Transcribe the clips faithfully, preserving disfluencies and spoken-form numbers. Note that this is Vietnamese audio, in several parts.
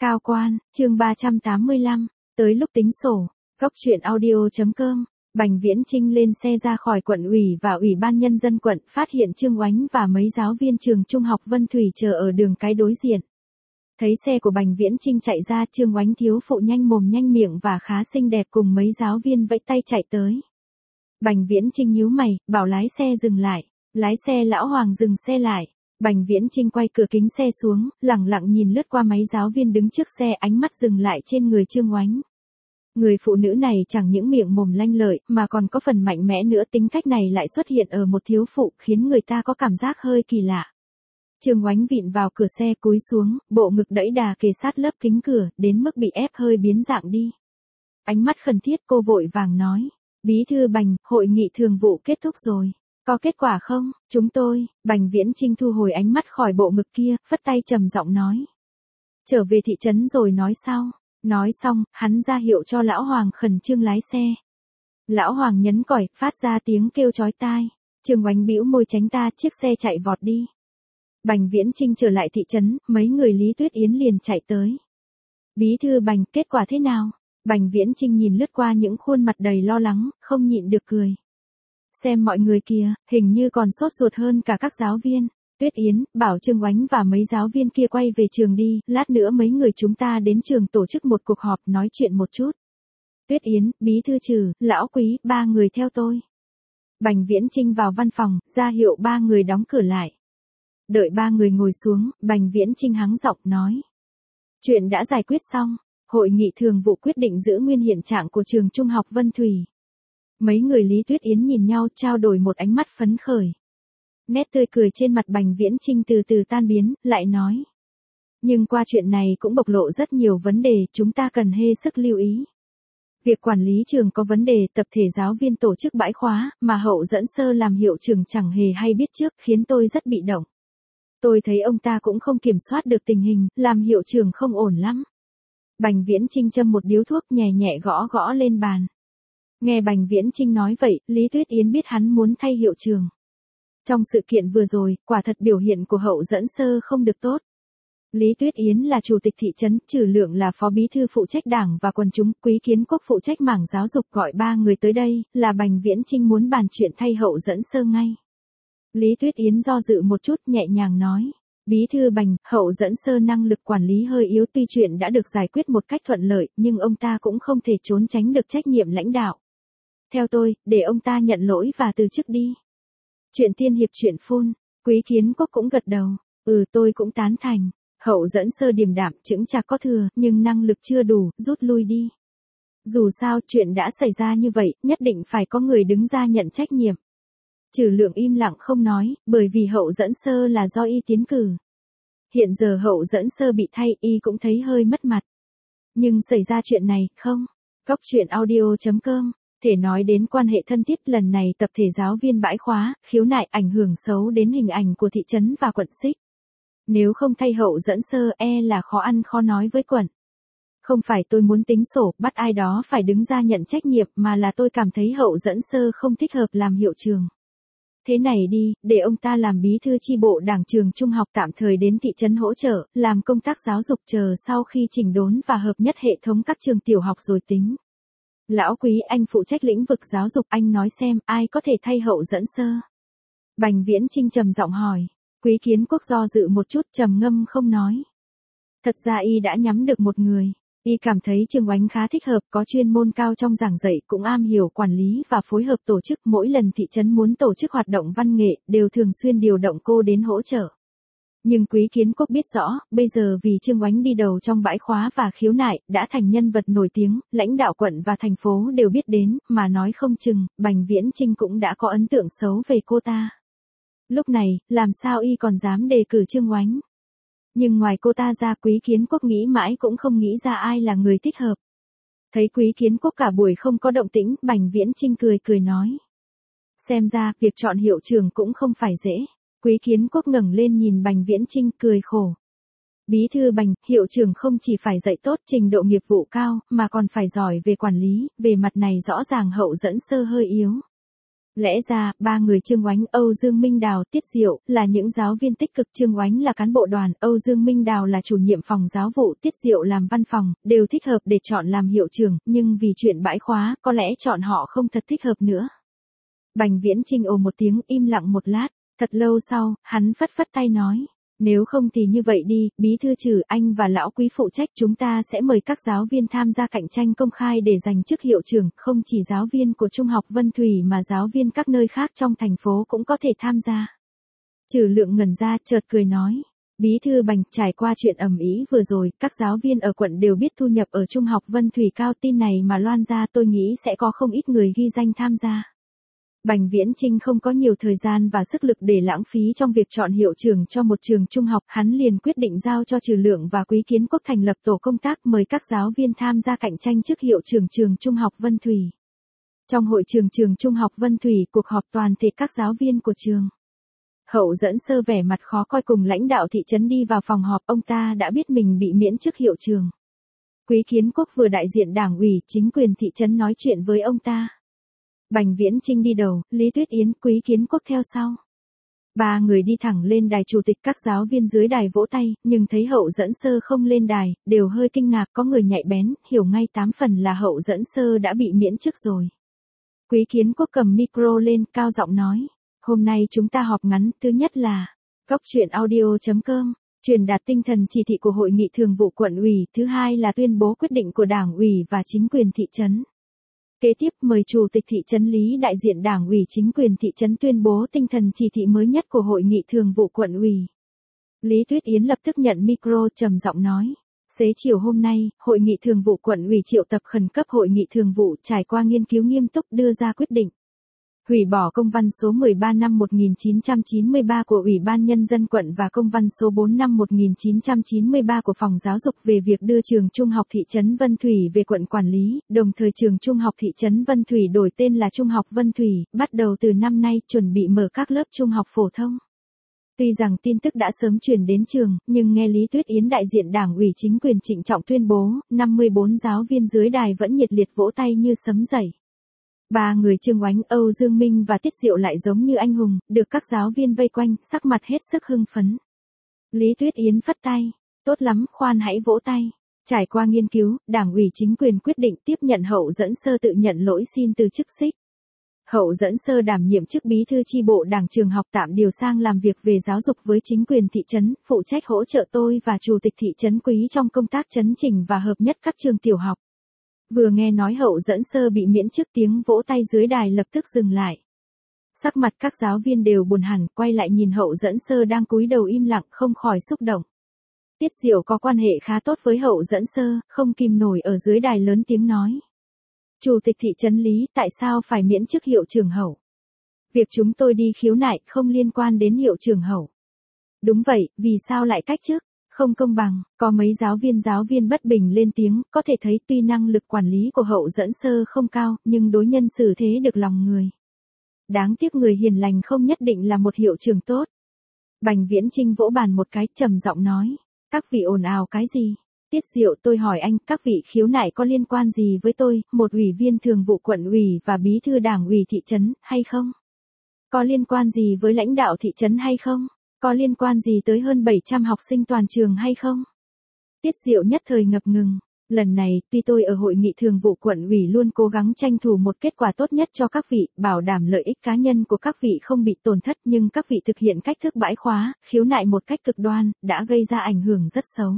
Cao quan, chương ba trăm tám mươi lăm, tới lúc tính sổ, góc truyện audio.com. Bành Viễn Chinh lên xe ra khỏi quận ủy và ủy ban nhân dân quận, phát hiện Trương Oánh và mấy giáo viên trường trung học Vân Thủy chờ ở đường cái đối diện. Thấy xe của Bành Viễn Chinh chạy ra, Trương Oánh thiếu phụ nhanh mồm nhanh miệng và khá xinh đẹp cùng mấy giáo viên vẫy tay chạy tới. Bành Viễn Chinh nhíu mày, bảo lái xe dừng lại. Lái xe Lão Hoàng dừng xe lại. Bành Viễn Chinh quay cửa kính xe xuống, lẳng lặng nhìn lướt qua mấy giáo viên đứng trước xe, ánh mắt dừng lại trên người Trương Oánh. Người phụ nữ này chẳng những miệng mồm lanh lợi, mà còn có phần mạnh mẽ nữa, tính cách này lại xuất hiện ở một thiếu phụ, khiến người ta có cảm giác hơi kỳ lạ. Trương Oánh vịn vào cửa xe cúi xuống, bộ ngực đẫy đà kề sát lớp kính cửa, đến mức bị ép hơi biến dạng đi. Ánh mắt khẩn thiết, cô vội vàng nói. Bí thư Bành, hội nghị thường vụ kết thúc rồi. Có kết quả không? Chúng tôi, Bành Viễn Chinh thu hồi ánh mắt khỏi bộ ngực kia, phất tay trầm giọng nói. Trở về thị trấn rồi nói sau. Nói xong, hắn ra hiệu cho Lão Hoàng khẩn trương lái xe. Lão Hoàng nhấn còi, phát ra tiếng kêu chói tai. Trương Oánh bĩu môi tránh ta, chiếc xe chạy vọt đi. Bành Viễn Chinh trở lại thị trấn, mấy người Lý Tuyết Yến liền chạy tới. Bí thư Bành, kết quả thế nào? Bành Viễn Chinh nhìn lướt qua những khuôn mặt đầy lo lắng, không nhịn được cười. Xem mọi người kìa, hình như còn sốt ruột hơn cả các giáo viên. Tuyết Yến, bảo Trương Oánh và mấy giáo viên kia quay về trường đi, lát nữa mấy người chúng ta đến trường tổ chức một cuộc họp nói chuyện một chút. Tuyết Yến, Bí thư Trừ, Lão Quý, ba người theo tôi. Bành Viễn Chinh vào văn phòng, ra hiệu ba người đóng cửa lại. Đợi ba người ngồi xuống, Bành Viễn Chinh hắng giọng nói. Chuyện đã giải quyết xong, hội nghị thường vụ quyết định giữ nguyên hiện trạng của trường trung học Vân Thủy. Mấy người Lý Tuyết Yến nhìn nhau, trao đổi một ánh mắt phấn khởi. Nét tươi cười trên mặt Bành Viễn Chinh từ từ tan biến, lại nói. Nhưng qua chuyện này cũng bộc lộ rất nhiều vấn đề, chúng ta cần hết sức lưu ý. Việc quản lý trường có vấn đề, tập thể giáo viên tổ chức bãi khóa, mà Hậu Dẫn Sơ làm hiệu trưởng chẳng hề hay biết trước, khiến tôi rất bị động. Tôi thấy ông ta cũng không kiểm soát được tình hình, làm hiệu trưởng không ổn lắm. Bành Viễn Chinh châm một điếu thuốc, nhẹ nhẹ gõ gõ lên bàn. Nghe Bành Viễn Chinh nói vậy, Lý Tuyết Yến biết hắn muốn thay hiệu trưởng. Trong sự kiện vừa rồi, quả thật biểu hiện của Hậu Dẫn Sơ không được tốt. Lý Tuyết Yến là chủ tịch thị trấn, Trừ Lượng là phó bí thư phụ trách đảng và quần chúng, Quý Kiến Quốc phụ trách mảng giáo dục, gọi ba người tới đây, là Bành Viễn Chinh muốn bàn chuyện thay Hậu Dẫn Sơ ngay. Lý Tuyết Yến do dự một chút, nhẹ nhàng nói. Bí thư Bành, Hậu Dẫn Sơ năng lực quản lý hơi yếu, tuy chuyện đã được giải quyết một cách thuận lợi, nhưng ông ta cũng không thể trốn tránh được trách nhiệm lãnh đạo. Theo tôi, để ông ta nhận lỗi và từ chức đi. Chuyện tiên hiệp chuyện phun, Quý Kiến Quốc cũng gật đầu. Ừ, tôi cũng tán thành. Hậu Dẫn Sơ điềm đạm, chững chạc có thừa, nhưng năng lực chưa đủ, rút lui đi. Dù sao, chuyện đã xảy ra như vậy, nhất định phải có người đứng ra nhận trách nhiệm. Trừ Lượng im lặng không nói, bởi vì Hậu Dẫn Sơ là do y tiến cử. Hiện giờ Hậu Dẫn Sơ bị thay, y cũng thấy hơi mất mặt. Nhưng xảy ra chuyện này, không? Góc truyện audio.com. Thể nói đến quan hệ thân thiết, lần này tập thể giáo viên bãi khóa, khiếu nại ảnh hưởng xấu đến hình ảnh của thị trấn và quận Xích. Nếu không thay Hậu Dẫn Sơ, e là khó ăn khó nói với quận. Không phải tôi muốn tính sổ, bắt ai đó phải đứng ra nhận trách nhiệm, mà là tôi cảm thấy Hậu Dẫn Sơ không thích hợp làm hiệu trường. Thế này đi, để ông ta làm bí thư chi bộ đảng trường trung học tạm thời đến thị trấn hỗ trợ, làm công tác giáo dục, chờ sau khi chỉnh đốn và hợp nhất hệ thống các trường tiểu học rồi tính. Lão Quý, anh phụ trách lĩnh vực giáo dục, anh nói xem ai có thể thay Hậu Dẫn Sơ. Bành Viễn Chinh trầm giọng hỏi. Quý Kiến Quốc do dự một chút, trầm ngâm không nói. Thật ra y đã nhắm được một người. Y cảm thấy Trương Oánh khá thích hợp, có chuyên môn cao trong giảng dạy, cũng am hiểu quản lý và phối hợp tổ chức. Mỗi lần thị trấn muốn tổ chức hoạt động văn nghệ, đều thường xuyên điều động cô đến hỗ trợ. Nhưng Quý Kiến Quốc biết rõ, bây giờ vì Trương Oánh đi đầu trong bãi khóa và khiếu nại, đã thành nhân vật nổi tiếng, lãnh đạo quận và thành phố đều biết đến, mà nói không chừng, Bành Viễn Chinh cũng đã có ấn tượng xấu về cô ta. Lúc này, làm sao y còn dám đề cử Trương Oánh? Nhưng ngoài cô ta ra, Quý Kiến Quốc nghĩ mãi cũng không nghĩ ra ai là người thích hợp. Thấy Quý Kiến Quốc cả buổi không có động tĩnh, Bành Viễn Chinh cười cười nói. Xem ra, việc chọn hiệu trưởng cũng không phải dễ. Quý Kiến Quốc ngẩng lên nhìn Bành Viễn Chinh, cười khổ. Bí thư Bành, hiệu trưởng không chỉ phải dạy tốt, trình độ nghiệp vụ cao, mà còn phải giỏi về quản lý, về mặt này rõ ràng Hậu Dẫn Sơ hơi yếu. Lẽ ra, ba người Trương Oánh, Âu Dương Minh Đào, Tiết Diệu, là những giáo viên tích cực. Trương Oánh là cán bộ đoàn, Âu Dương Minh Đào là chủ nhiệm phòng giáo vụ, Tiết Diệu làm văn phòng, đều thích hợp để chọn làm hiệu trưởng, nhưng vì chuyện bãi khóa, có lẽ chọn họ không thật thích hợp nữa. Bành Viễn Chinh ồ một tiếng, im lặng một lát, thật lâu sau, hắn phất phất tay nói. Nếu không thì như vậy đi, bí thư Trừ, anh và lão Quý phụ trách, chúng ta sẽ mời các giáo viên tham gia cạnh tranh công khai để giành chức hiệu trưởng, không chỉ giáo viên của Trung học Vân Thủy mà giáo viên các nơi khác trong thành phố cũng có thể tham gia. Trừ Lượng ngẩn ra, chợt cười nói. Bí thư Bành, trải qua chuyện ầm ĩ vừa rồi, các giáo viên ở quận đều biết thu nhập ở Trung học Vân Thủy cao, tin này mà loan ra tôi nghĩ sẽ có không ít người ghi danh tham gia. Bành Viễn Chinh không có nhiều thời gian và sức lực để lãng phí trong việc chọn hiệu trưởng cho một trường trung học, hắn liền quyết định giao cho Trừ Lượng và Quý Kiến Quốc thành lập tổ công tác mời các giáo viên tham gia cạnh tranh chức hiệu trưởng trường Trung học Vân Thủy. Trong hội trường trường Trung học Vân Thủy, cuộc họp toàn thể các giáo viên của trường. Hậu Dẫn Sơ vẻ mặt khó coi cùng lãnh đạo thị trấn đi vào phòng họp, ông ta đã biết mình bị miễn chức hiệu trưởng. Quý Kiến Quốc vừa đại diện đảng ủy, chính quyền thị trấn nói chuyện với ông ta. Bành Viễn Chinh đi đầu, Lý Tuyết Yến, Quý Kiến Quốc theo sau. Ba người đi thẳng lên đài, chủ tịch các giáo viên dưới đài vỗ tay, nhưng thấy Hậu Dẫn Sơ không lên đài, đều hơi kinh ngạc, có người nhạy bén, hiểu ngay tám phần là Hậu Dẫn Sơ đã bị miễn chức rồi. Quý Kiến Quốc cầm micro lên, cao giọng nói, hôm nay chúng ta họp ngắn, thứ nhất là, Cóc Truyện Audio chấm com, truyền đạt tinh thần chỉ thị của Hội nghị Thường vụ Quận ủy, thứ hai là tuyên bố quyết định của Đảng ủy và chính quyền thị trấn. Kế tiếp mời Chủ tịch thị trấn Lý đại diện Đảng ủy chính quyền thị trấn tuyên bố tinh thần chỉ thị mới nhất của Hội nghị Thường vụ Quận ủy. Lý Tuyết Yến lập tức nhận micro, trầm giọng nói. Xế chiều hôm nay, Hội nghị Thường vụ Quận ủy triệu tập khẩn cấp Hội nghị Thường vụ, trải qua nghiên cứu nghiêm túc đưa ra quyết định. Hủy bỏ công văn số mười ba năm một nghìn chín trăm chín mươi ba của Ủy ban Nhân dân quận và công văn số bốn năm một nghìn chín trăm chín mươi ba của Phòng Giáo dục về việc đưa trường Trung học thị trấn Vân Thủy về quận quản lý, đồng thời trường Trung học thị trấn Vân Thủy đổi tên là Trung học Vân Thủy, bắt đầu từ năm nay chuẩn bị mở các lớp trung học phổ thông. Tuy rằng tin tức đã sớm truyền đến trường, nhưng nghe Lý Tuyết Yến đại diện Đảng ủy chính quyền trịnh trọng tuyên bố, năm mươi bốn giáo viên dưới đài vẫn nhiệt liệt vỗ tay như sấm dậy. Ba người Trương Oánh, Âu Dương Minh và Tiết Diệu lại giống như anh hùng, được các giáo viên vây quanh, sắc mặt hết sức hưng phấn. Lý Tuyết Yến phất tay, tốt lắm, khoan hãy vỗ tay. Trải qua nghiên cứu, Đảng ủy chính quyền quyết định tiếp nhận Hậu Dẫn Sơ tự nhận lỗi xin từ chức xích. Hậu Dẫn Sơ đảm nhiệm chức bí thư chi bộ Đảng trường học, tạm điều sang làm việc về giáo dục với chính quyền thị trấn, phụ trách hỗ trợ tôi và Chủ tịch thị trấn Quý trong công tác chấn chỉnh và hợp nhất các trường tiểu học. Vừa nghe nói Hậu Dẫn Sơ bị miễn chức, tiếng vỗ tay dưới đài lập tức dừng lại. Sắc mặt các giáo viên đều buồn hẳn, quay lại nhìn Hậu Dẫn Sơ đang cúi đầu im lặng, không khỏi xúc động. Tiết Diệu có quan hệ khá tốt với Hậu Dẫn Sơ, không kìm nổi ở dưới đài lớn tiếng nói. Chủ tịch thị trấn Lý, tại sao phải miễn chức hiệu trưởng Hậu? Việc chúng tôi đi khiếu nại không liên quan đến hiệu trưởng Hậu. Đúng vậy, vì sao lại cách chức? Không công bằng, có mấy giáo viên giáo viên bất bình lên tiếng, có thể thấy tuy năng lực quản lý của Hậu Dẫn Sơ không cao, nhưng đối nhân xử thế được lòng người. Đáng tiếc người hiền lành không nhất định là một hiệu trưởng tốt. Bành Viễn Chinh vỗ bàn một cái, trầm giọng nói, các vị ồn ào cái gì? Tiết Diệu, tôi hỏi anh, các vị khiếu nại có liên quan gì với tôi, một ủy viên thường vụ quận ủy và bí thư đảng ủy thị trấn, hay không? Có liên quan gì với lãnh đạo thị trấn hay không? Có liên quan gì tới hơn bảy trăm học sinh toàn trường hay không? Tiết Diệu nhất thời ngập ngừng. Lần này, tuy tôi ở hội nghị thường vụ quận ủy luôn cố gắng tranh thủ một kết quả tốt nhất cho các vị, bảo đảm lợi ích cá nhân của các vị không bị tổn thất, nhưng các vị thực hiện cách thức bãi khóa, khiếu nại một cách cực đoan, đã gây ra ảnh hưởng rất xấu.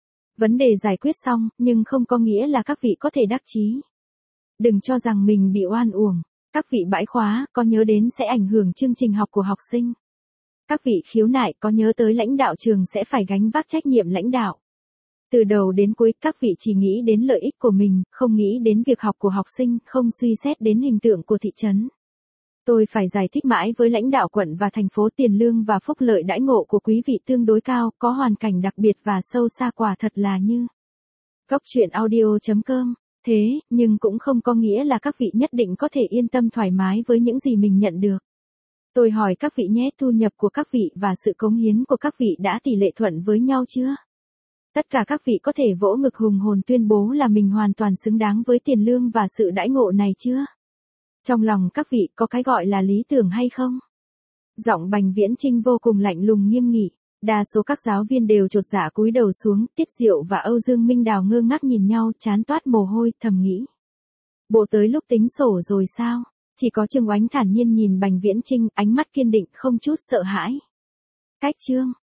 Vấn đề giải quyết xong, nhưng không có nghĩa là các vị có thể đắc chí. Đừng cho rằng mình bị oan uổng. Các vị bãi khóa, có nhớ đến sẽ ảnh hưởng chương trình học của học sinh. Các vị khiếu nại có nhớ tới lãnh đạo trường sẽ phải gánh vác trách nhiệm lãnh đạo. Từ đầu đến cuối, các vị chỉ nghĩ đến lợi ích của mình, không nghĩ đến việc học của học sinh, không suy xét đến hình tượng của thị trấn. Tôi phải giải thích mãi với lãnh đạo quận và thành phố, tiền lương và phúc lợi đãi ngộ của quý vị tương đối cao, có hoàn cảnh đặc biệt và sâu xa, quả thật là như. Cóc Truyện Audio chấm com. Thế, nhưng cũng không có nghĩa là các vị nhất định có thể yên tâm thoải mái với những gì mình nhận được. Tôi hỏi các vị nhé, thu nhập của các vị và sự cống hiến của các vị đã tỷ lệ thuận với nhau chưa? Tất cả các vị có thể vỗ ngực hùng hồn tuyên bố là mình hoàn toàn xứng đáng với tiền lương và sự đãi ngộ này chưa? Trong lòng các vị có cái gọi là lý tưởng hay không? Giọng Bành Viễn Chinh vô cùng lạnh lùng nghiêm nghị, đa số các giáo viên đều chột dạ cúi đầu xuống, Tiết Diệu và Âu Dương Minh Đào ngơ ngác nhìn nhau, trán toát mồ hôi, thầm nghĩ. Bộ tới lúc tính sổ rồi sao? Chỉ có Trương Oánh thản nhiên nhìn Bành Viễn Chinh, ánh mắt kiên định không chút sợ hãi. Cách chương